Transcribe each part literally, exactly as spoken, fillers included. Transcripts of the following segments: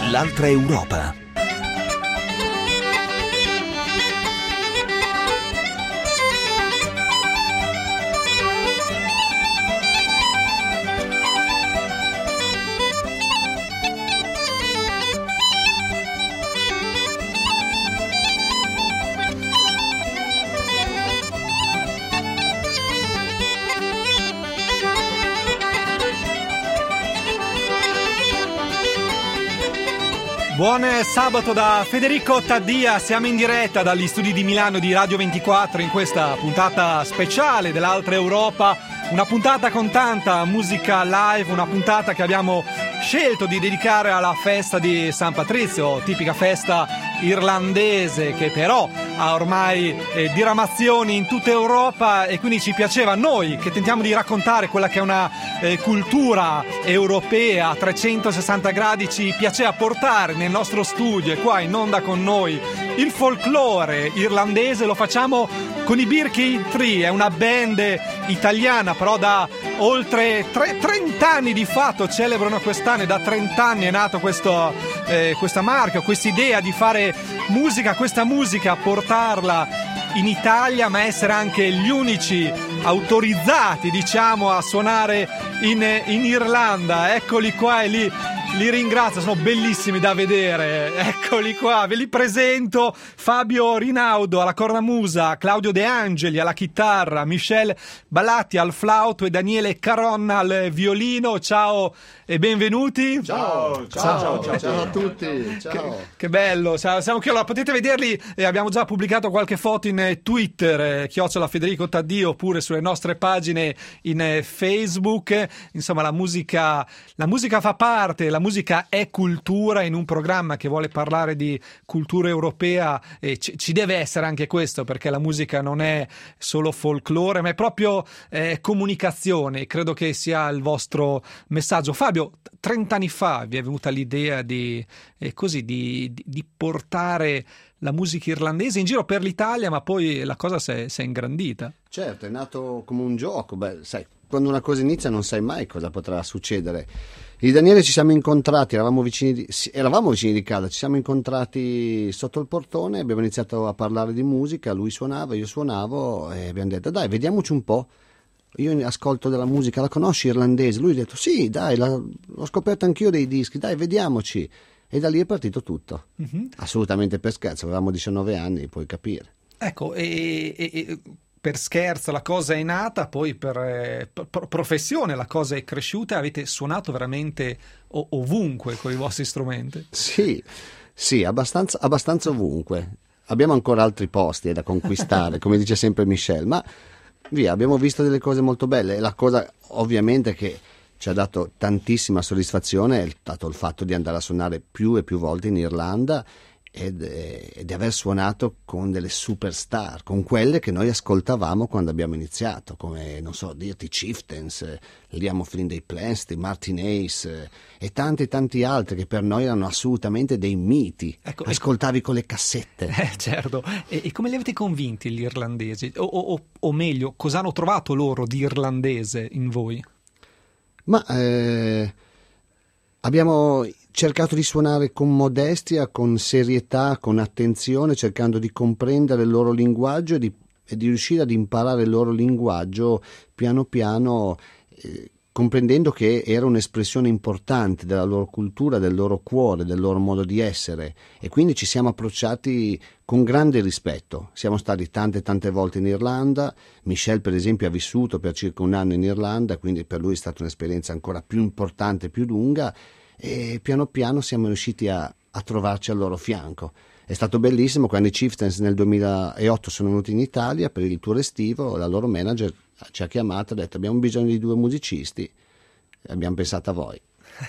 L'altra Europa. Buon sabato da Federico Taddia, siamo in diretta dagli studi di Milano di Radio ventiquattro in questa puntata speciale dell'Altra Europa, una puntata con tanta musica live, una puntata che abbiamo scelto di dedicare alla festa di San Patrizio, tipica festa irlandese che però ha ormai eh, diramazioni in tutta Europa, e quindi ci piaceva, noi che tentiamo di raccontare quella che è una eh, cultura europea a trecentosessanta gradi, ci piaceva portare nel nostro studio e qua in onda con noi il folklore irlandese. Lo facciamo con i Birkey Tree, è una band italiana però da oltre trenta anni di fatto, celebrano quest'anno, e da trenta anni è nato questo, eh, questa marca, questa idea di fare musica, questa musica, portarla in Italia, ma essere anche gli unici autorizzati, diciamo, a suonare in, in Irlanda. Eccoli qua, e li, li ringrazio, sono bellissimi da vedere. Eccoli qua, ve li presento: Fabio Rinaudo alla cornamusa, Claudio De Angeli alla chitarra, Michel Balatti al flauto e Daniele Caronna al violino. Ciao e benvenuti. Ciao, ciao, ciao, ciao, ciao a tutti. Ciao. Che, che bello, siamo qui. Allora, potete vederli, eh, abbiamo già pubblicato qualche foto in eh, Twitter, eh, chiocciola Federico Taddio, oppure sulle nostre pagine in eh, Facebook. Insomma, la musica, la musica fa parte, la musica è cultura. In un programma che vuole parlare di cultura europea eh, ci, ci deve essere anche questo, perché la musica non è solo folklore, ma è proprio eh, comunicazione. Credo che sia il vostro messaggio. Fabio, trenta anni fa vi è venuta l'idea di, eh, così, di, di, di portare la musica irlandese in giro per l'Italia, ma poi la cosa si è, si è ingrandita. Certo, è nato come un gioco. Beh, sai, quando una cosa inizia non sai mai cosa potrà succedere. Io e Daniele ci siamo incontrati, eravamo vicini di, eravamo vicini di casa, ci siamo incontrati sotto il portone, abbiamo iniziato a parlare di musica, lui suonava, io suonavo, e abbiamo detto dai, vediamoci un po'. Io ascolto della musica, la conosci irlandese? Lui ha detto sì, dai, la, l'ho scoperto anch'io dei dischi, dai, vediamoci. E da lì è partito tutto. Mm-hmm. Assolutamente per scherzo, avevamo diciannove anni, puoi capire. Ecco, e, e, e per scherzo la cosa è nata, poi per, eh, per professione la cosa è cresciuta, avete suonato veramente ov- ovunque con i vostri strumenti. Sì, sì, abbastanza, abbastanza ovunque. Abbiamo ancora altri posti da conquistare, come dice sempre Michel, ma via, abbiamo visto delle cose molto belle. E la cosa ovviamente che ci ha dato tantissima soddisfazione è stato il fatto di andare a suonare più e più volte in Irlanda ed, e di aver suonato con delle superstar, con quelle che noi ascoltavamo quando abbiamo iniziato, come, non so dirti, Chieftains, Liam O'Flynn dei Plans, Martin Ace e tanti tanti altri che per noi erano assolutamente dei miti. Ecco, ascoltavi con le cassette. Eh, certo. E, e come li avete convinti gli irlandesi? O, o, o meglio, cosa hanno trovato loro di irlandese in voi? Ma eh, abbiamo cercato di suonare con modestia, con serietà, con attenzione, cercando di comprendere il loro linguaggio e di, e di riuscire ad imparare il loro linguaggio piano piano, eh, comprendendo che era un'espressione importante della loro cultura, del loro cuore, del loro modo di essere, e quindi ci siamo approcciati con grande rispetto. Siamo stati tante tante volte in Irlanda. Michel per esempio ha vissuto per circa un anno in Irlanda, quindi per lui è stata un'esperienza ancora più importante, più lunga, e piano piano siamo riusciti a, a trovarci al loro fianco. È stato bellissimo quando i Chieftains nel duemilaotto sono venuti in Italia per il tour estivo. La loro manager ci ha chiamato e ha detto abbiamo bisogno di due musicisti, e abbiamo pensato a voi.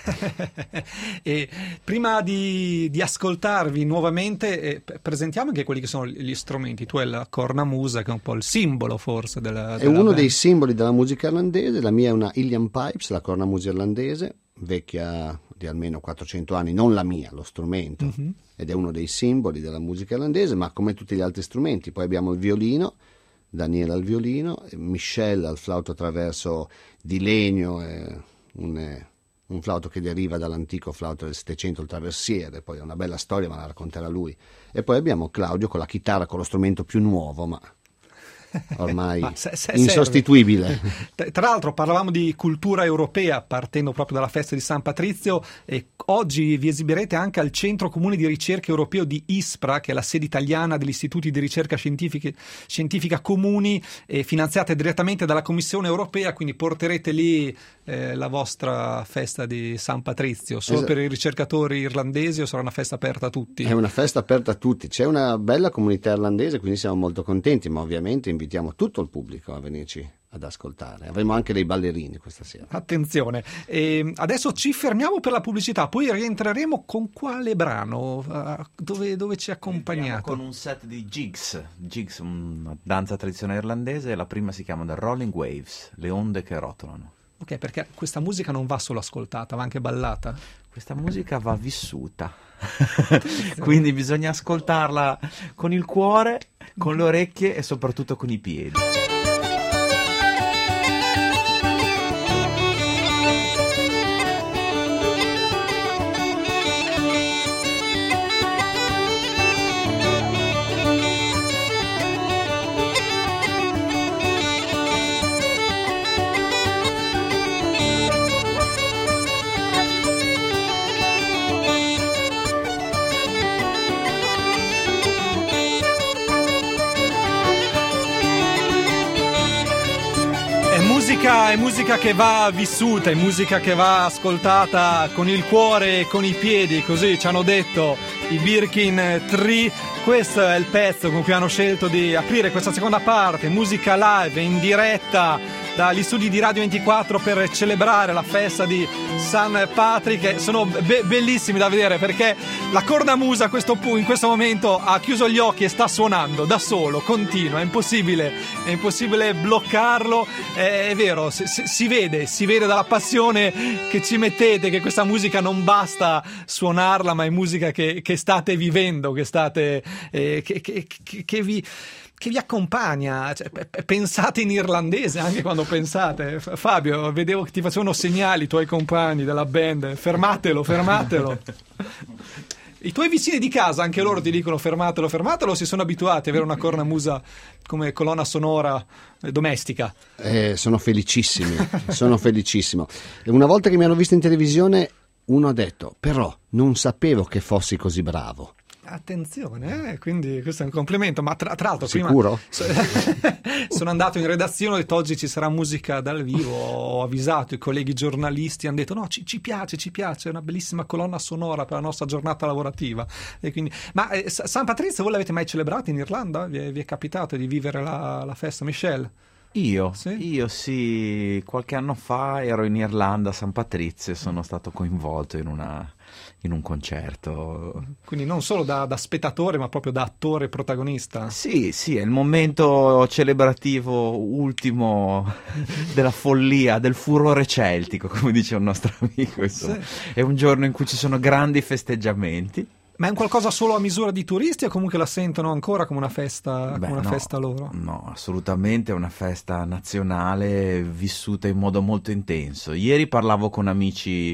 E prima di, di ascoltarvi nuovamente, eh, presentiamo anche quelli che sono gli strumenti. Tu hai la cornamusa, che è un po' il simbolo forse della, della è uno band. dei simboli della musica irlandese. La mia è una Uilleann Pipes, la cornamusa irlandese, vecchia di almeno quattrocento anni, non la mia, lo strumento, mm-hmm. ed è uno dei simboli della musica irlandese, ma come tutti gli altri strumenti. Poi abbiamo il violino, Daniele al violino, Michel al flauto traverso di legno, eh, un, un flauto che deriva dall'antico flauto del Settecento, il traversiere, poi è una bella storia, ma la racconterà lui. E poi abbiamo Claudio con la chitarra, con lo strumento più nuovo, ma ormai Ma se- se insostituibile. serve. Tra l'altro parlavamo di cultura europea partendo proprio dalla festa di San Patrizio, e oggi vi esibirete anche al Centro Comune di Ricerca Europeo di ISPRA, che è la sede italiana degli istituti di ricerca scientifiche- scientifica comuni, e finanziate direttamente dalla Commissione Europea, quindi porterete lì eh, la vostra festa di San Patrizio solo Esatto. per i ricercatori irlandesi, o sarà una festa aperta a tutti? È una festa aperta a tutti, c'è una bella comunità irlandese, quindi siamo molto contenti, ma ovviamente invitiamo tutto il pubblico a venirci ad ascoltare. Avremo anche dei ballerini questa sera. Attenzione, e adesso ci fermiamo per la pubblicità, poi rientreremo con quale brano? Uh, dove, dove ci accompagnato? Con un set di jigs, jigs, una danza tradizionale irlandese. La prima si chiama The Rolling Waves, le onde che rotolano. Ok, perché questa musica non va solo ascoltata, va anche ballata. Questa musica va vissuta, quindi bisogna ascoltarla con il cuore, con le orecchie e soprattutto con i piedi. Musica, è musica che va vissuta, è musica che va ascoltata con il cuore e con i piedi, così ci hanno detto i Birkin Tree. Questo è il pezzo con cui hanno scelto di aprire questa seconda parte, musica live in diretta dagli studi di Radio ventiquattro per celebrare la festa di San Patrick. Sono be- bellissimi da vedere, perché la cornamusa a questo punto, in questo momento, ha chiuso gli occhi e sta suonando da solo, continua, è impossibile, è impossibile bloccarlo. È, è vero, si, si vede, si vede dalla passione che ci mettete che questa musica non basta suonarla, ma è musica che, che state vivendo, che state eh, che, che, che, che vi che vi accompagna, cioè, pensate in irlandese anche quando pensate. Fabio, vedevo che ti facevano segnali i tuoi compagni della band, fermatelo, fermatelo. I tuoi vicini di casa, anche loro ti dicono fermatelo, fermatelo, si sono abituati ad avere una cornamusa come colonna sonora domestica? Eh, sono felicissimi, sono felicissimo. E una volta che mi hanno visto in televisione, uno ha detto, però non sapevo che fossi così bravo. Attenzione, eh? Quindi questo è un complimento, ma tra, tra l'altro sicuro? Prima sono andato in redazione, ho detto oggi ci sarà musica dal vivo, ho avvisato i colleghi giornalisti, hanno detto no, ci, ci piace, ci piace, è una bellissima colonna sonora per la nostra giornata lavorativa. E quindi, ma eh, San Patrizio voi l'avete mai celebrato in Irlanda? Vi è, vi è capitato di vivere la, la festa, Michel? Io? Sì? Io sì, qualche anno fa ero in Irlanda a San Patrizio e sono stato coinvolto in una... in un concerto. Quindi non solo da, da spettatore, ma proprio da attore protagonista. Sì, sì, è il momento celebrativo ultimo della follia, del furore celtico, come dice un nostro amico. Insomma. Sì. È un giorno in cui ci sono grandi festeggiamenti. Ma è un qualcosa solo a misura di turisti o comunque la sentono ancora come una festa, Beh, come una no, festa loro? No, assolutamente è una festa nazionale vissuta in modo molto intenso. Ieri parlavo con amici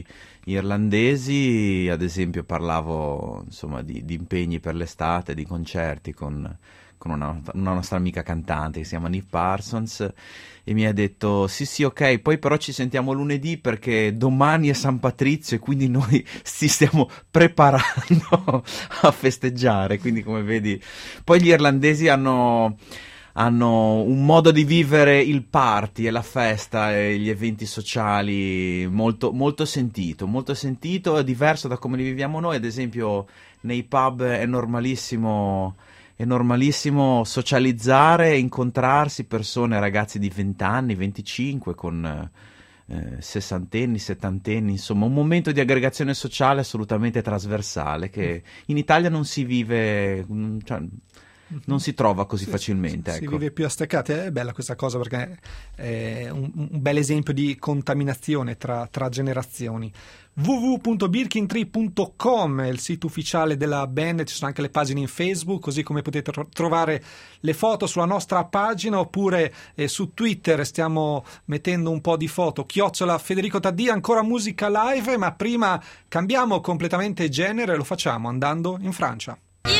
irlandesi, ad esempio parlavo insomma di, di impegni per l'estate, di concerti con, con una, una nostra amica cantante che si chiama Nick Parsons, e mi ha detto sì sì ok, poi però ci sentiamo lunedì perché domani è San Patrizio e quindi noi ci stiamo preparando a festeggiare. Quindi come vedi, poi gli irlandesi hanno hanno un modo di vivere il party e la festa e gli eventi sociali molto, molto sentito, molto sentito, è diverso da come li viviamo noi. Ad esempio nei pub è normalissimo, è normalissimo socializzare, incontrarsi persone, ragazzi di venti anni, venticinque, con eh, sessantenni, settantenni, insomma un momento di aggregazione sociale assolutamente trasversale che in Italia non si vive, cioè, non si trova così si, facilmente. Si ecco. vive più a steccati, è bella questa cosa perché è un, un bel esempio di contaminazione tra, tra generazioni. w w w punto birkin tree punto com è il sito ufficiale della band, ci sono anche le pagine in Facebook, così come potete tro- trovare le foto sulla nostra pagina, oppure eh, su Twitter stiamo mettendo un po' di foto, chiocciola Federico Taddia, ancora musica live, ma prima cambiamo completamente genere, lo facciamo andando in Francia.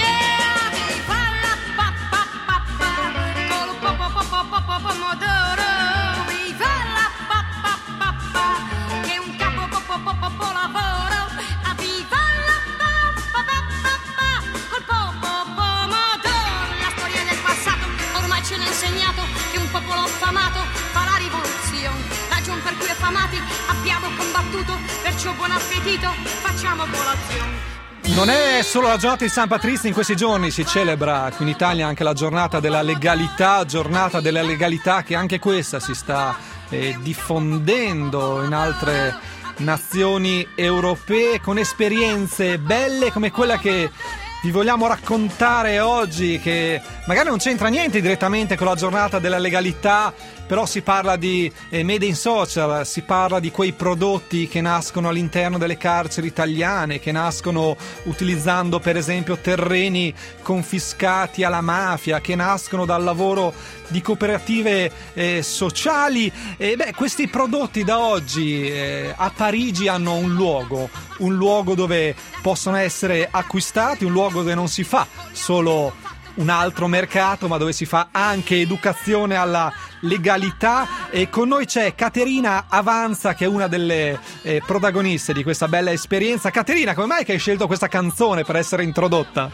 Perciò buon appetito, facciamo colazione. Non è solo la giornata di San Patrizio, in questi giorni si celebra qui in Italia anche la giornata della legalità, giornata della legalità che anche questa si sta eh, diffondendo in altre nazioni europee con esperienze belle come quella che vi vogliamo raccontare oggi, che magari non c'entra niente direttamente con la giornata della legalità, però si parla di eh, made in social, si parla di quei prodotti che nascono all'interno delle carceri italiane, che nascono utilizzando per esempio terreni confiscati alla mafia, che nascono dal lavoro di cooperative eh, sociali. E beh, questi prodotti da oggi eh, a Parigi hanno un luogo, un luogo dove possono essere acquistati, un luogo dove non si fa solo un altro mercato, ma dove si fa anche educazione alla legalità. E con noi c'è Caterina Avanza, che è una delle eh, protagoniste di questa bella esperienza. Caterina, come mai che hai scelto questa canzone per essere introdotta?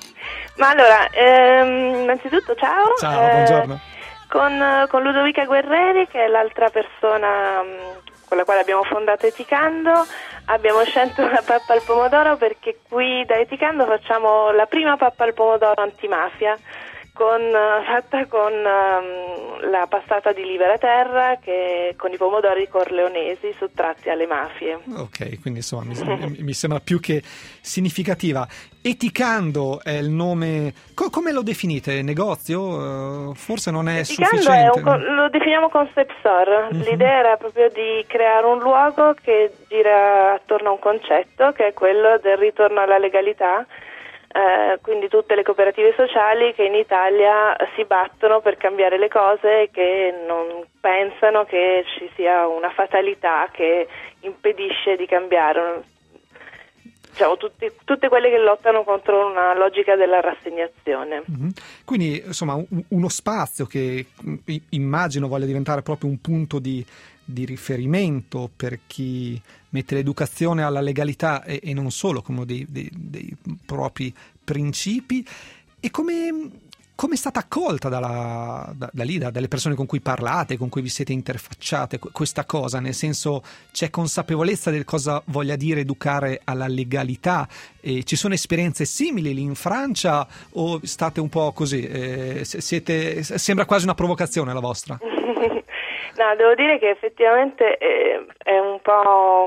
Ma allora, ehm, innanzitutto ciao. Ciao, eh, buongiorno. Con, con Ludovica Guerreri, che è l'altra persona mh, con la quale abbiamo fondato Eticando, abbiamo scelto la pappa al pomodoro perché qui da Eticando facciamo la prima pappa al pomodoro antimafia, con, fatta con um, la passata di Livera Terra, che con i pomodori corleonesi sottratti alle mafie. Ok, quindi insomma mi, mi sembra più che significativa. Eticando è il nome. Co- come lo definite? Negozio? Uh, forse non è Eticando sufficiente. È un, lo definiamo concept store. Mm-hmm. L'idea era proprio di creare un luogo che gira attorno a un concetto, che è quello del ritorno alla legalità. Eh, quindi tutte le cooperative sociali che in Italia si battono per cambiare le cose e che non pensano che ci sia una fatalità che impedisce di cambiare. Diciamo, tutti, tutte quelle che lottano contro una logica della rassegnazione. Mm-hmm. Quindi insomma un, uno spazio che immagino voglia diventare proprio un punto di, di riferimento per chi mette l'educazione alla legalità e, e non solo come dei, dei, dei propri principi. E come come è stata accolta dalla, da, da lì, da, dalle persone con cui parlate, con cui vi siete interfacciate questa cosa? Nel senso, c'è consapevolezza del cosa voglia dire educare alla legalità? E ci sono esperienze simili lì in Francia o state un po' così? Eh, siete, sembra quasi una provocazione la vostra. No, devo dire che effettivamente è, è un po'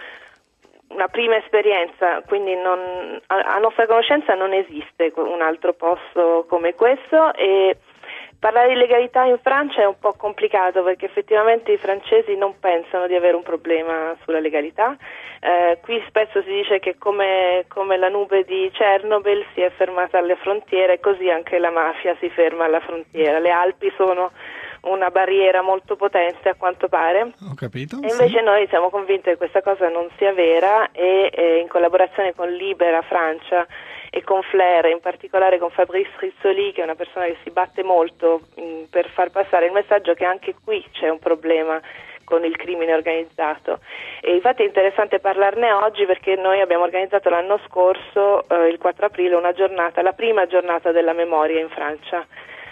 una prima esperienza, quindi non, a, a nostra conoscenza non esiste un altro posto come questo, e parlare di legalità in Francia è un po' complicato perché effettivamente i francesi non pensano di avere un problema sulla legalità. Eh, qui spesso si dice che come, come la nube di Chernobyl si è fermata alle frontiere, così anche la mafia si ferma alla frontiera. Le Alpi sono una barriera molto potente a quanto pare. Ho capito. E invece sì. Noi siamo convinti che questa cosa non sia vera e eh, in collaborazione con Libera Francia e con Flair, in particolare con Fabrice Rizzoli, che è una persona che si batte molto mh, per far passare il messaggio che anche qui c'è un problema con il crimine organizzato. E infatti è interessante parlarne oggi perché noi abbiamo organizzato l'anno scorso, eh, il quattro aprile, una giornata, la prima giornata della memoria in Francia,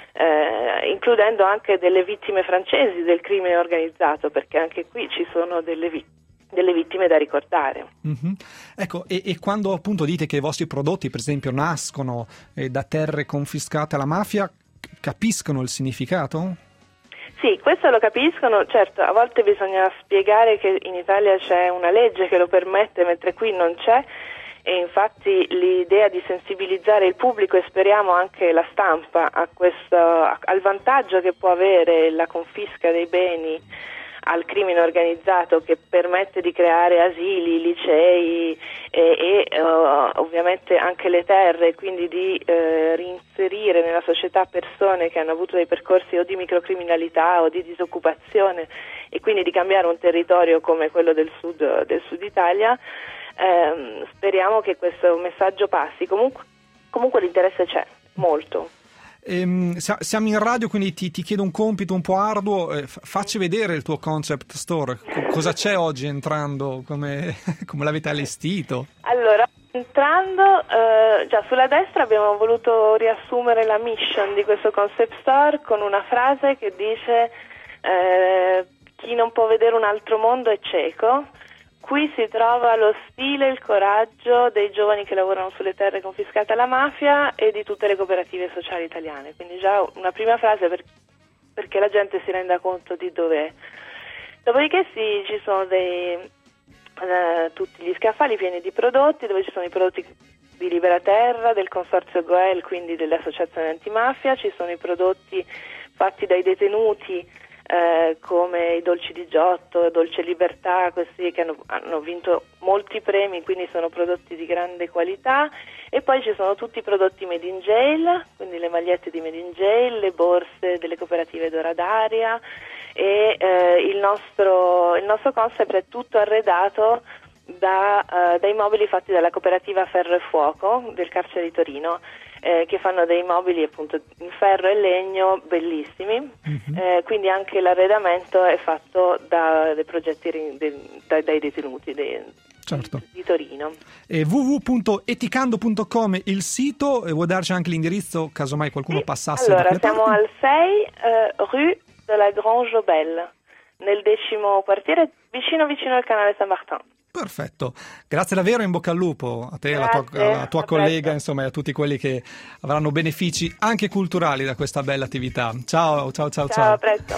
Eh, includendo anche delle vittime francesi del crimine organizzato, perché anche qui ci sono delle, vi- delle vittime da ricordare. Mm-hmm. Ecco, e, e quando appunto dite che i vostri prodotti, per esempio, nascono eh, da terre confiscate alla mafia, capiscono il significato? Sì, questo lo capiscono. Certo, a volte bisogna spiegare che in Italia c'è una legge che lo permette, mentre qui non c'è. e infatti l'idea di sensibilizzare il pubblico e speriamo anche la stampa a questo, al vantaggio che può avere la confisca dei beni al crimine organizzato, che permette di creare asili, licei e, e uh, ovviamente anche le terre, quindi di uh, reinserire nella società persone che hanno avuto dei percorsi o di microcriminalità o di disoccupazione, e quindi di cambiare un territorio come quello del sud, del sud Italia. Um, speriamo che questo messaggio passi. Comunque, comunque l'interesse c'è, molto. Ehm, siamo in radio, quindi ti, ti chiedo un compito un po' arduo. Eh, facci vedere il tuo concept store. C- cosa c'è oggi entrando? Come, come l'avete allestito? Allora, entrando, eh, già sulla destra abbiamo voluto riassumere la mission di questo concept store con una frase che dice eh, chi non può vedere un altro mondo è cieco. Qui si trova lo stile e il coraggio dei giovani che lavorano sulle terre confiscate alla mafia e di tutte le cooperative sociali italiane. Quindi già una prima frase per, perché la gente si renda conto di dov'è. Dopodiché sì, ci sono dei, eh, tutti gli scaffali pieni di prodotti, dove ci sono i prodotti di Libera Terra, del Consorzio Goel, quindi delle associazioni antimafia, ci sono i prodotti fatti dai detenuti, Eh, come i dolci di Giotto, Dolce Libertà, questi che hanno, hanno vinto molti premi, quindi sono prodotti di grande qualità. E poi ci sono tutti i prodotti made in jail, quindi le magliette di made in jail, le borse delle cooperative Dora d'Aria, e eh, il nostro il nostro concept è tutto arredato da, uh, dai mobili fatti dalla cooperativa Ferro e Fuoco del carcere di Torino, eh, che fanno dei mobili appunto in ferro e legno bellissimi. Mm-hmm. Eh, quindi anche l'arredamento è fatto da dei progetti de, da, dai detenuti de, certo. di Torino. E w w w punto eticando punto com il sito, e vuoi darci anche l'indirizzo casomai qualcuno sì. passasse allora da siamo parti? al sei eh, rue de la Grange aux Belles, nel decimo quartiere, vicino vicino al canale Saint-Martin. Perfetto, grazie davvero, in bocca al lupo a te, alla tua, Grazie, alla tua a collega, presto. insomma, e a tutti quelli che avranno benefici anche culturali da questa bella attività. Ciao, ciao, ciao, Ciao, ciao. a presto.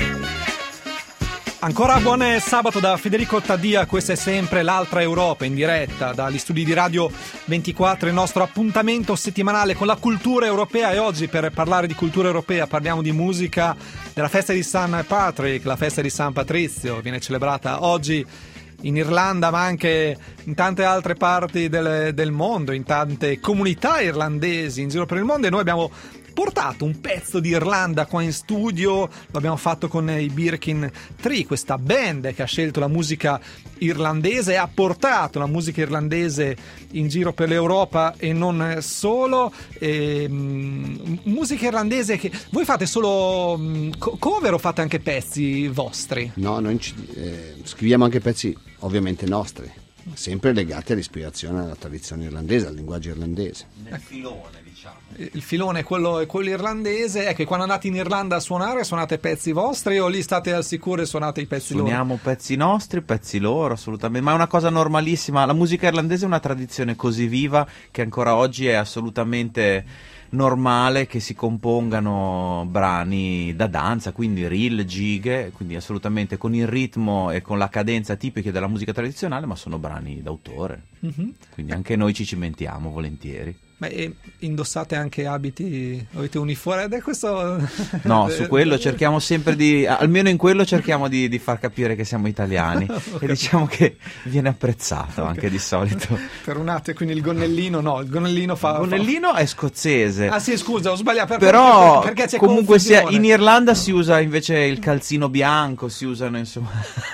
Ancora buon sabato da Federico Taddia, questa è sempre l'Altra Europa in diretta dagli studi di Radio ventiquattro, il nostro appuntamento settimanale con la cultura europea, e oggi per parlare di cultura europea parliamo di musica della festa di San Patrick, la festa di San Patrizio, viene celebrata oggi in Irlanda ma anche in tante altre parti del, del mondo, in tante comunità irlandesi in giro per il mondo, e noi abbiamo portato un pezzo di Irlanda qua in studio, lo abbiamo fatto con i Birkin Tree, questa band che ha scelto la musica irlandese e ha portato la musica irlandese in giro per l'Europa e non solo. E, mh, musica irlandese che voi fate solo mh, cover o fate anche pezzi vostri? No, noi eh, scriviamo anche pezzi ovviamente nostri, sempre legati all'ispirazione alla tradizione irlandese, al linguaggio irlandese. Nel filone, diciamo. Il filone è quello, è quello irlandese. Ecco, quando andate in Irlanda a suonare, suonate pezzi vostri o lì state al sicuro e suonate i pezzi loro? Suoniamo pezzi nostri, pezzi loro, assolutamente, ma è una cosa normalissima. La musica irlandese è una tradizione così viva che ancora oggi è assolutamente normale che si compongano brani da danza, quindi reel, gighe, quindi assolutamente con il ritmo e con la cadenza tipiche della musica tradizionale, ma sono brani d'autore. Mm-hmm. Quindi anche noi ci cimentiamo volentieri. Ma e indossate anche abiti, avete uniforme? Ed è questo... No, su quello cerchiamo sempre di, almeno in quello cerchiamo di, di far capire che siamo italiani e diciamo che viene apprezzato, okay, anche di solito. Per un attimo, quindi il gonnellino no, il gonnellino fa... Il gonnellino è scozzese. Ah sì, scusa, ho sbagliato. Per Però perché, perché c'è comunque sia, in confusione. Irlanda si usa invece il calzino bianco, si usano insomma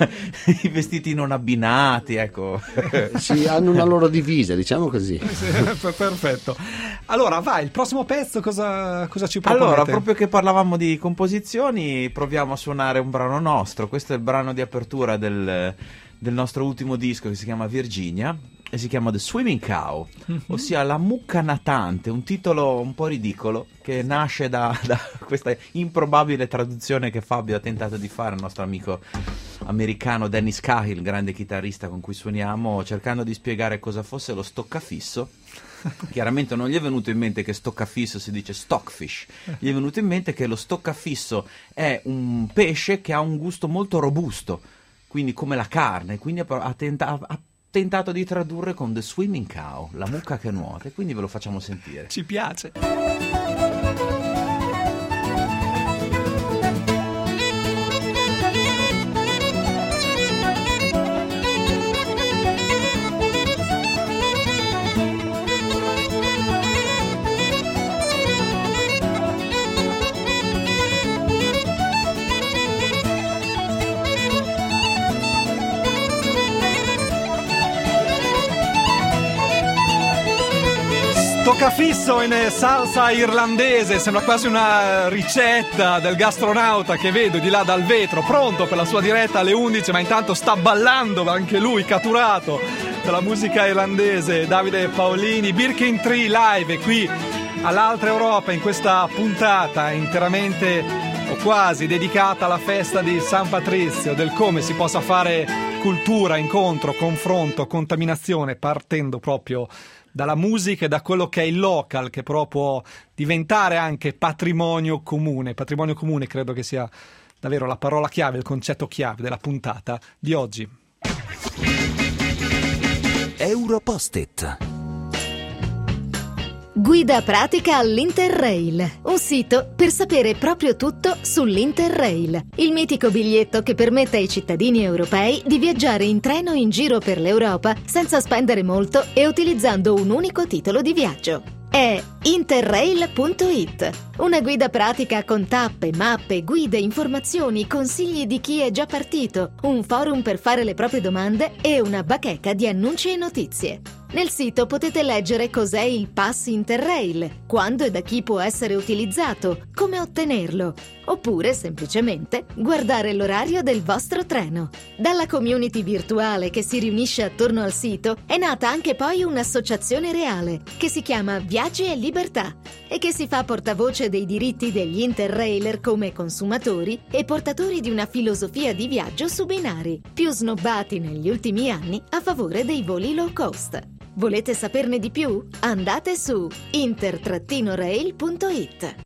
i vestiti non abbinati, ecco. Sì, hanno una loro divisa, diciamo così. Perfetto. Allora vai, il prossimo pezzo cosa, cosa ci proponete? Allora, proprio che parlavamo di composizioni, proviamo a suonare un brano nostro. Questo è il brano di apertura del, del nostro ultimo disco, che si chiama Virginia e si chiama The Swimming Cow, mm-hmm. ossia la mucca natante, un titolo un po' ridicolo che nasce da, da questa improbabile traduzione che Fabio ha tentato di fare, il nostro amico americano Dennis Cahill, grande chitarrista con cui suoniamo, cercando di spiegare cosa fosse lo stoccafisso. Chiaramente non gli è venuto in mente che stoccafisso si dice stockfish, gli è venuto in mente che lo stoccafisso è un pesce che ha un gusto molto robusto, quindi come la carne, quindi ha, tenta- ha tentato di tradurre con The Swimming Cow, la mucca che nuota, e quindi ve lo facciamo sentire. Ci piace. Toccafisso in salsa irlandese, sembra quasi una ricetta del gastronauta che vedo di là dal vetro, pronto per la sua diretta alle undici, ma intanto sta ballando anche lui, catturato dalla musica irlandese. Davide Paolini, Birkin Tree Live, qui all'Altra Europa in questa puntata interamente o quasi dedicata alla festa di San Patrizio, del come si possa fare cultura, incontro, confronto, contaminazione, partendo proprio dalla musica e da quello che è il local, che però può diventare anche patrimonio comune. Patrimonio comune credo che sia davvero la parola chiave, il concetto chiave della puntata di oggi. Europost-it. Guida pratica all'Interrail, un sito per sapere proprio tutto sull'Interrail, il mitico biglietto che permette ai cittadini europei di viaggiare in treno in giro per l'Europa senza spendere molto e utilizzando un unico titolo di viaggio. È interrail punto it, una guida pratica con tappe, mappe, guide, informazioni, consigli di chi è già partito, un forum per fare le proprie domande e una bacheca di annunci e notizie. Nel sito potete leggere cos'è il Pass Interrail, quando e da chi può essere utilizzato, come ottenerlo, oppure semplicemente guardare l'orario del vostro treno. Dalla community virtuale che si riunisce attorno al sito è nata anche poi un'associazione reale che si chiama Viaggi e Libertà e che si fa portavoce dei diritti degli interrailer come consumatori e portatori di una filosofia di viaggio su binari, più snobbati negli ultimi anni a favore dei voli low cost. Volete saperne di più? Andate su inter rail punto it.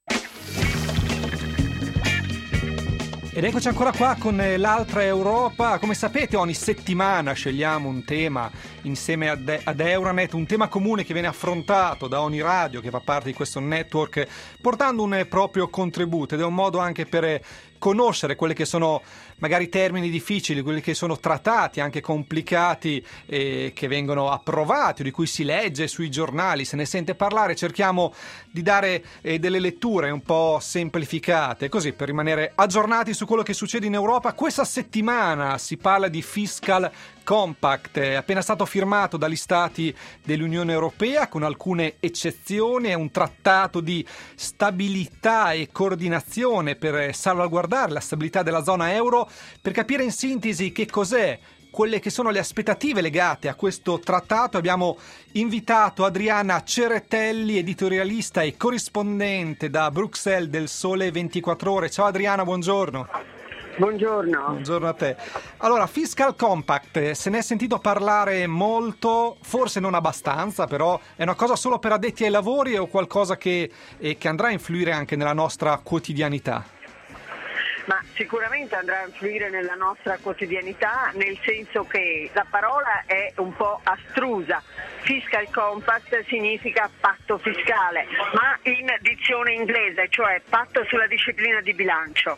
Ed eccoci ancora qua con l'Altra Europa. Come sapete, ogni settimana scegliamo un tema insieme ad, ad Euronet, un tema comune che viene affrontato da ogni radio che fa parte di questo network, portando un proprio contributo, ed è un modo anche per conoscere quelli che sono magari termini difficili, quelli che sono trattati, anche complicati, eh, che vengono approvati o di cui si legge sui giornali, se ne sente parlare. Cerchiamo di dare eh, delle letture un po' semplificate, così per rimanere aggiornati su quello che succede in Europa. Questa settimana si parla di Fiscal Compact, è appena stato firmato dagli stati dell'Unione Europea con alcune eccezioni. È un trattato di stabilità e coordinazione per salvaguardare la stabilità della zona euro. Per capire in sintesi che cos'è, quelle che sono le aspettative legate a questo trattato, abbiamo invitato Adriana Ceretelli, editorialista e corrispondente da Bruxelles del Sole ventiquattro Ore. Ciao Adriana, buongiorno. Buongiorno. Buongiorno a te. Allora, Fiscal Compact, se ne è sentito parlare molto, forse non abbastanza, però è una cosa solo per addetti ai lavori o qualcosa che, eh, che andrà a influire anche nella nostra quotidianità? Ma sicuramente andrà a influire nella nostra quotidianità, nel senso che la parola è un po' astrusa. Fiscal Compact significa patto fiscale, ma in dizione inglese, cioè patto sulla disciplina di bilancio.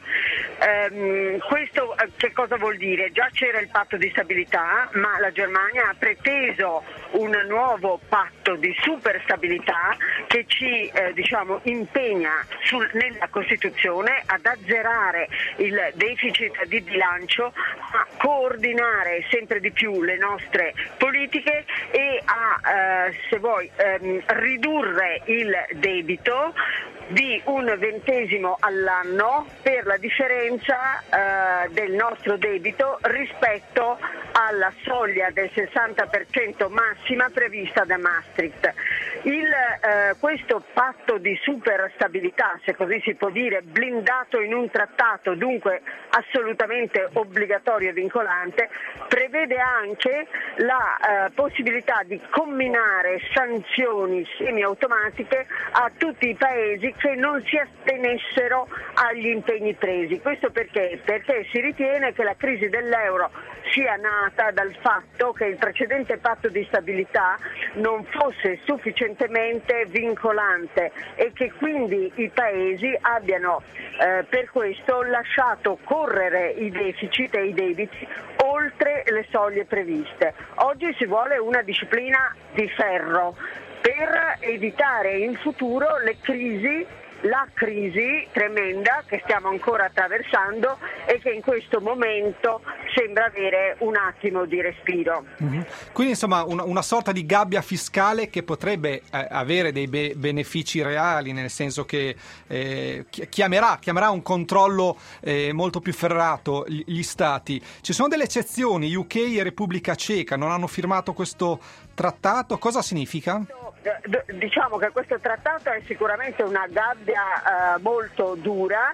Ehm, questo che cosa vuol dire? Già c'era il patto di stabilità, ma la Germania ha preteso un nuovo patto di super stabilità che ci eh, diciamo, impegna sul, nella Costituzione ad azzerare il deficit di bilancio, a coordinare sempre di più le nostre politiche e a, eh, se vuoi, ehm, ridurre il debito di un ventesimo all'anno per la differenza eh, del nostro debito rispetto alla soglia del sessanta per cento massima prevista da Maastricht. Il, eh, questo patto di super stabilità, se così si può dire, blindato in un trattato, dunque assolutamente obbligatorio e vincolante, prevede anche la eh, possibilità di comminare sanzioni semiautomatiche a tutti i paesi che non si astenessero agli impegni presi. Questo perché? Perché si ritiene che la crisi dell'euro sia nata dal fatto che il precedente patto di stabilità non fosse sufficientemente vincolante e che quindi i paesi abbiano eh, per questo lasciato correre i deficit e i debiti oltre le soglie previste. Oggi si vuole una disciplina di ferro per evitare in futuro le crisi la crisi tremenda che stiamo ancora attraversando e che in questo momento sembra avere un attimo di respiro. Mm-hmm. Quindi insomma una, una sorta di gabbia fiscale che potrebbe eh, avere dei be- benefici reali, nel senso che eh, chiamerà, chiamerà un controllo eh, molto più ferrato gli, gli stati. Ci sono delle eccezioni, U K e Repubblica Ceca non hanno firmato questo trattato, cosa significa? Diciamo che questo trattato è sicuramente una gabbia eh, molto dura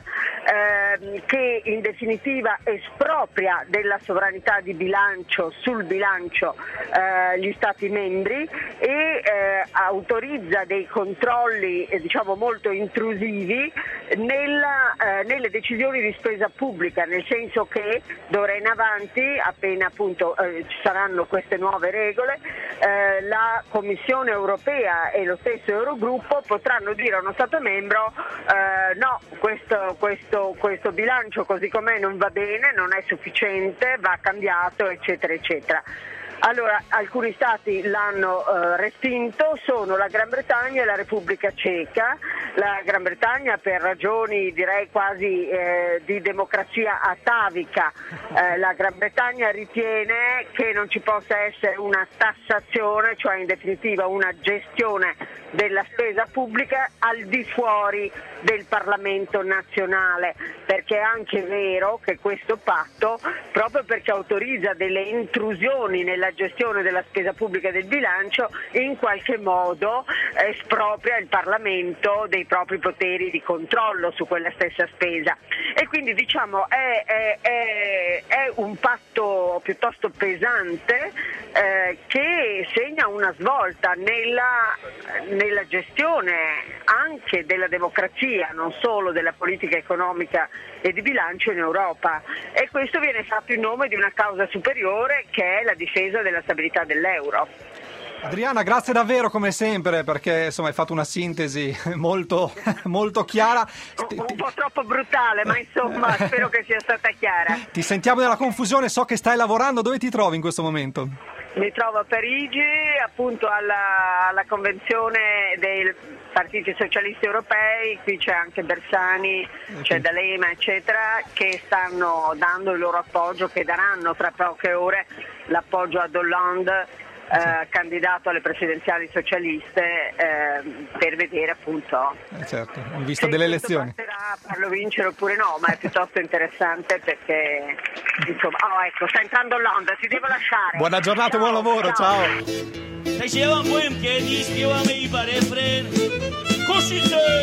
eh, che in definitiva espropria della sovranità di bilancio sul bilancio eh, gli Stati membri e eh, autorizza dei controlli eh, diciamo molto intrusivi nella, eh, nelle decisioni di spesa pubblica, nel senso che d'ora in avanti, appena appunto eh, ci saranno queste nuove regole, eh, la Commissione europea e lo stesso Eurogruppo potranno dire a uno Stato membro eh, no, questo, questo, questo bilancio così com'è non va bene, non è sufficiente, va cambiato, eccetera, eccetera. Allora, alcuni stati l'hanno eh, respinto, sono la Gran Bretagna e la Repubblica Ceca. La Gran Bretagna per ragioni direi quasi eh, di democrazia atavica. Eh, la Gran Bretagna ritiene che non ci possa essere una tassazione, cioè in definitiva una gestione della spesa pubblica al di fuori del Parlamento nazionale, perché è anche vero che questo patto, proprio perché autorizza delle intrusioni nella gestione della spesa pubblica e del bilancio, in qualche modo espropria il Parlamento dei propri poteri di controllo su quella stessa spesa. E quindi diciamo è, è, è, è un patto piuttosto pesante eh, che segna una svolta nella, nella gestione anche della democrazia, non solo della politica economica e di bilancio in Europa, e questo viene fatto in nome di una causa superiore che è la difesa della stabilità dell'euro. Adriana, grazie davvero come sempre, perché insomma hai fatto una sintesi molto, molto chiara. Un, un po' troppo brutale, ma insomma spero che sia stata chiara. Ti sentiamo nella confusione, so che stai lavorando, dove ti trovi in questo momento? Mi trovo a Parigi, appunto alla, alla convenzione dei partiti socialisti europei, qui c'è anche Bersani, okay. C'è D'Alema, eccetera, che stanno dando il loro appoggio, che daranno tra poche ore l'appoggio ad Hollande, Eh, candidato alle presidenziali socialiste, eh, per vedere appunto eh certo, in vista delle elezioni se a farlo vincere oppure no, ma è piuttosto interessante perché insomma, oh ecco, sta entrando Hollande, ti devo lasciare. Buona giornata, ciao, buon lavoro, ciao. Facevamo poem che rischiavamo i parefren così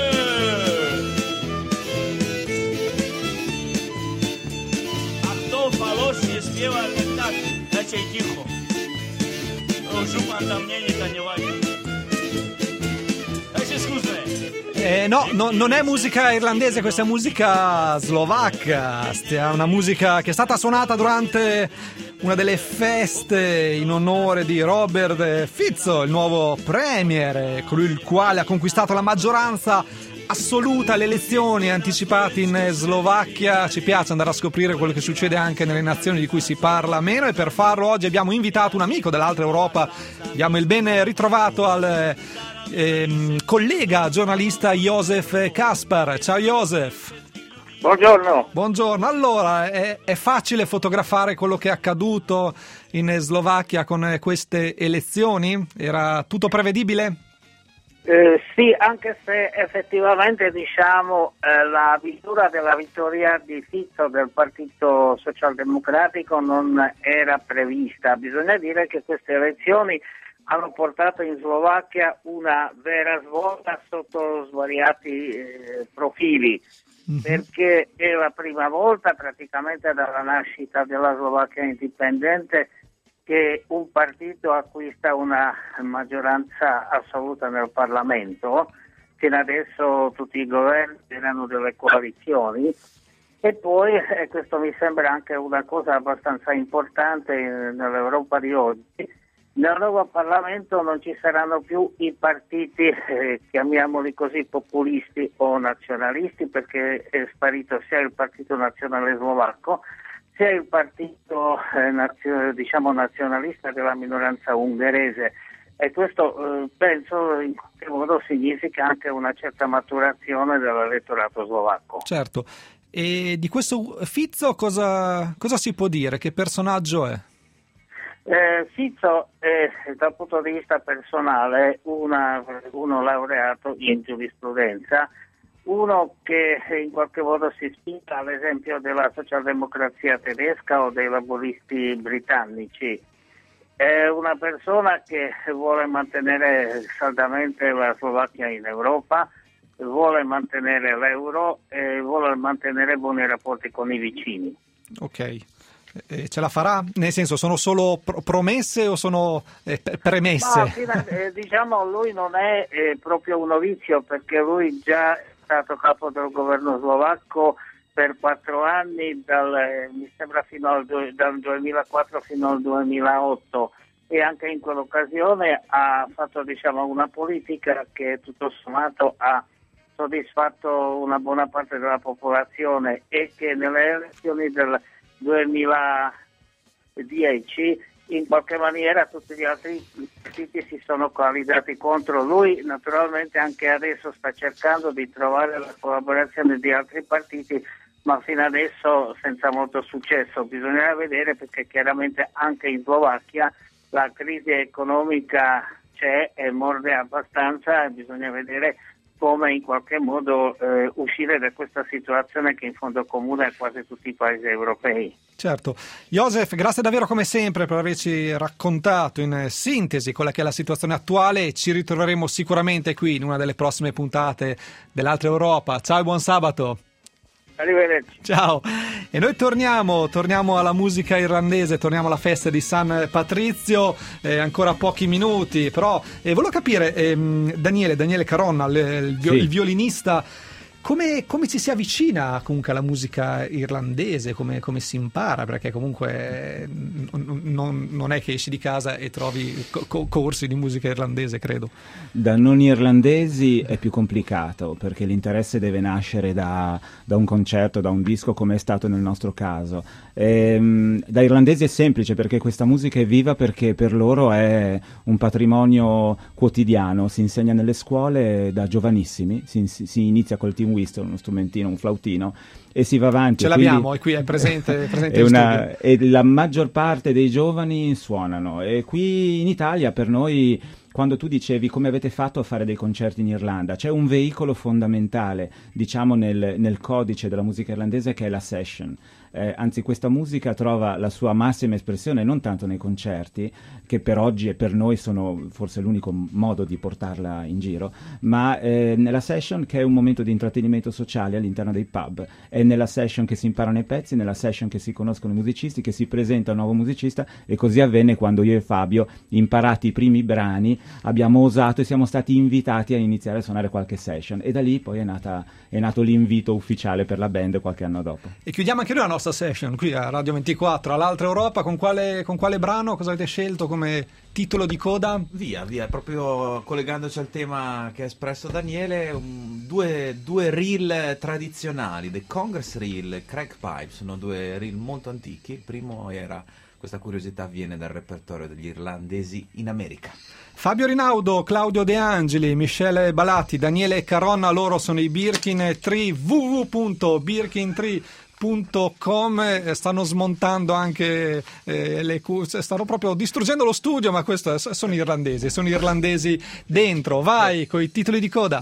a to falò si spieva так, значит тихо. Eh, no, no, non è musica irlandese, questa è musica slovacca. È una musica che è stata suonata durante una delle feste in onore di Robert Fico, il nuovo premier, colui il quale ha conquistato la maggioranza assoluta alle elezioni anticipate in Slovacchia. Ci piace andare a scoprire quello che succede anche nelle nazioni di cui si parla meno, e per farlo oggi abbiamo invitato un amico dell'altra Europa. Abbiamo il ben ritrovato al ehm, collega giornalista Josef Kaspar. Ciao Josef. Buongiorno. Buongiorno. Allora, è, è facile fotografare quello che è accaduto in Slovacchia con queste elezioni? Era tutto prevedibile? Eh, sì, anche se effettivamente diciamo eh, la misura della vittoria di Fico del Partito Socialdemocratico non era prevista. Bisogna dire che queste elezioni hanno portato in Slovacchia una vera svolta sotto svariati eh, profili, mm-hmm. perché è la prima volta praticamente dalla nascita della Slovacchia indipendente che un partito acquista una maggioranza assoluta nel Parlamento. Fino adesso tutti i governi erano delle coalizioni. E poi, e questo mi sembra anche una cosa abbastanza importante nell'Europa di oggi, nel nuovo Parlamento non ci saranno più i partiti, eh, chiamiamoli così, populisti o nazionalisti, perché è sparito sia il Partito Nazionale Slovacco, sia il partito eh, nazio- diciamo nazionalista della minoranza ungherese. E questo eh, penso in qualche modo significa anche una certa maturazione dell'elettorato slovacco. Certo. E di questo Fico cosa, cosa si può dire? Che personaggio è? Eh, Fico è dal punto di vista personale una, uno laureato in giurisprudenza, uno che in qualche modo si ispira all'esempio della socialdemocrazia tedesca o dei laburisti britannici. È una persona che vuole mantenere saldamente la Slovacchia in Europa, vuole mantenere l'euro e vuole mantenere buoni rapporti con i vicini. Ok. Eh, ce la farà? Nel senso, sono solo pro- promesse o sono eh, premesse? Ma, fino a, eh, diciamo, lui non è eh, proprio un novizio, perché lui già è stato capo del governo slovacco per quattro anni, dal, eh, mi sembra fino al dal duemilaquattro fino al duemilaotto, e anche in quell'occasione ha fatto, diciamo, una politica che tutto sommato ha soddisfatto una buona parte della popolazione, e che nelle elezioni del duemiladieci in qualche maniera tutti gli altri partiti si sono coalizzati contro lui. Naturalmente anche adesso sta cercando di trovare la collaborazione di altri partiti, ma fino adesso senza molto successo. Bisognerà vedere, perché chiaramente anche in Slovacchia la crisi economica c'è e morde abbastanza, e bisogna vedere come in qualche modo eh, uscire da questa situazione che in fondo comune a quasi tutti i paesi europei. Certo. Josef, grazie davvero come sempre per averci raccontato in sintesi quella che è la situazione attuale. Ci ritroveremo sicuramente qui in una delle prossime puntate dell'Altra Europa. Ciao e buon sabato. Arrivederci. Ciao. E noi torniamo, torniamo alla musica irlandese, torniamo alla festa di San Patrizio, eh, ancora pochi minuti, però eh, volevo capire, ehm, Daniele, Daniele Caronna, il, il, sì. il violinista, come, come ci si avvicina comunque alla musica irlandese, come, come si impara, perché comunque non, non, non è che esci di casa e trovi co- corsi di musica irlandese, credo. Da non irlandesi è più complicato, perché l'interesse deve nascere da, da un concerto, da un disco, come è stato nel nostro caso. Ehm, da irlandesi è semplice, perché questa musica è viva, perché per loro è un patrimonio quotidiano, si insegna nelle scuole da giovanissimi, si, si inizia col team whistle, uno strumentino, un flautino, e si va avanti. Ce l'abbiamo, e qui è presente, presente è in una, studio. E la maggior parte dei giovani suonano, e qui in Italia per noi, quando tu dicevi come avete fatto a fare dei concerti in Irlanda, c'è un veicolo fondamentale, diciamo, nel, nel codice della musica irlandese, che è la session. Eh, anzi, questa musica trova la sua massima espressione non tanto nei concerti, che per oggi e per noi sono forse l'unico modo di portarla in giro, ma eh, nella session, che è un momento di intrattenimento sociale all'interno dei pub. È nella session che si imparano i pezzi, nella session che si conoscono i musicisti, che si presenta un nuovo musicista, e così avvenne quando io e Fabio, imparati i primi brani, abbiamo osato e siamo stati invitati a iniziare a suonare qualche session, e da lì poi è, nata, è nato l'invito ufficiale per la band qualche anno dopo. E chiudiamo anche noi la nostra session qui a Radio ventiquattro, all'Altra Europa. Con quale, con quale brano? Cosa avete scelto come titolo di coda? Via, via, proprio collegandoci al tema che ha espresso Daniele, um, due, due reel tradizionali, The Congress Reel e Craig Pipe, sono due reel molto antichi. Il primo era, questa curiosità viene dal repertorio degli irlandesi in America. Fabio Rinaudo, Claudio De Angeli, Michele Balatti, Daniele Caronna, loro sono i Birkin Tree, w w w punto birkin tree punto com. Stanno smontando anche eh, le cuffie, stanno proprio distruggendo lo studio, ma questo è, sono irlandesi, sono irlandesi dentro. Vai con i titoli di coda.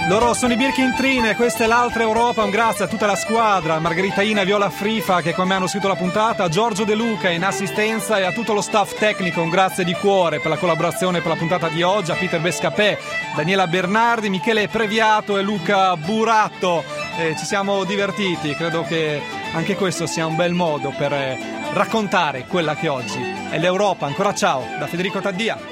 Loro sono i Birkin Trine, questa è l'altra Europa. Un grazie a tutta la squadra, Margherita Ina, Viola Frifa che con me hanno scritto la puntata, a Giorgio De Luca in assistenza e a tutto lo staff tecnico un grazie di cuore per la collaborazione per la puntata di oggi, a Peter Bescapè, Daniela Bernardi, Michele Previato e Luca Buratto. Eh, ci siamo divertiti, credo che anche questo sia un bel modo per eh, raccontare quella che oggi è l'Europa. Ancora ciao da Federico Taddia.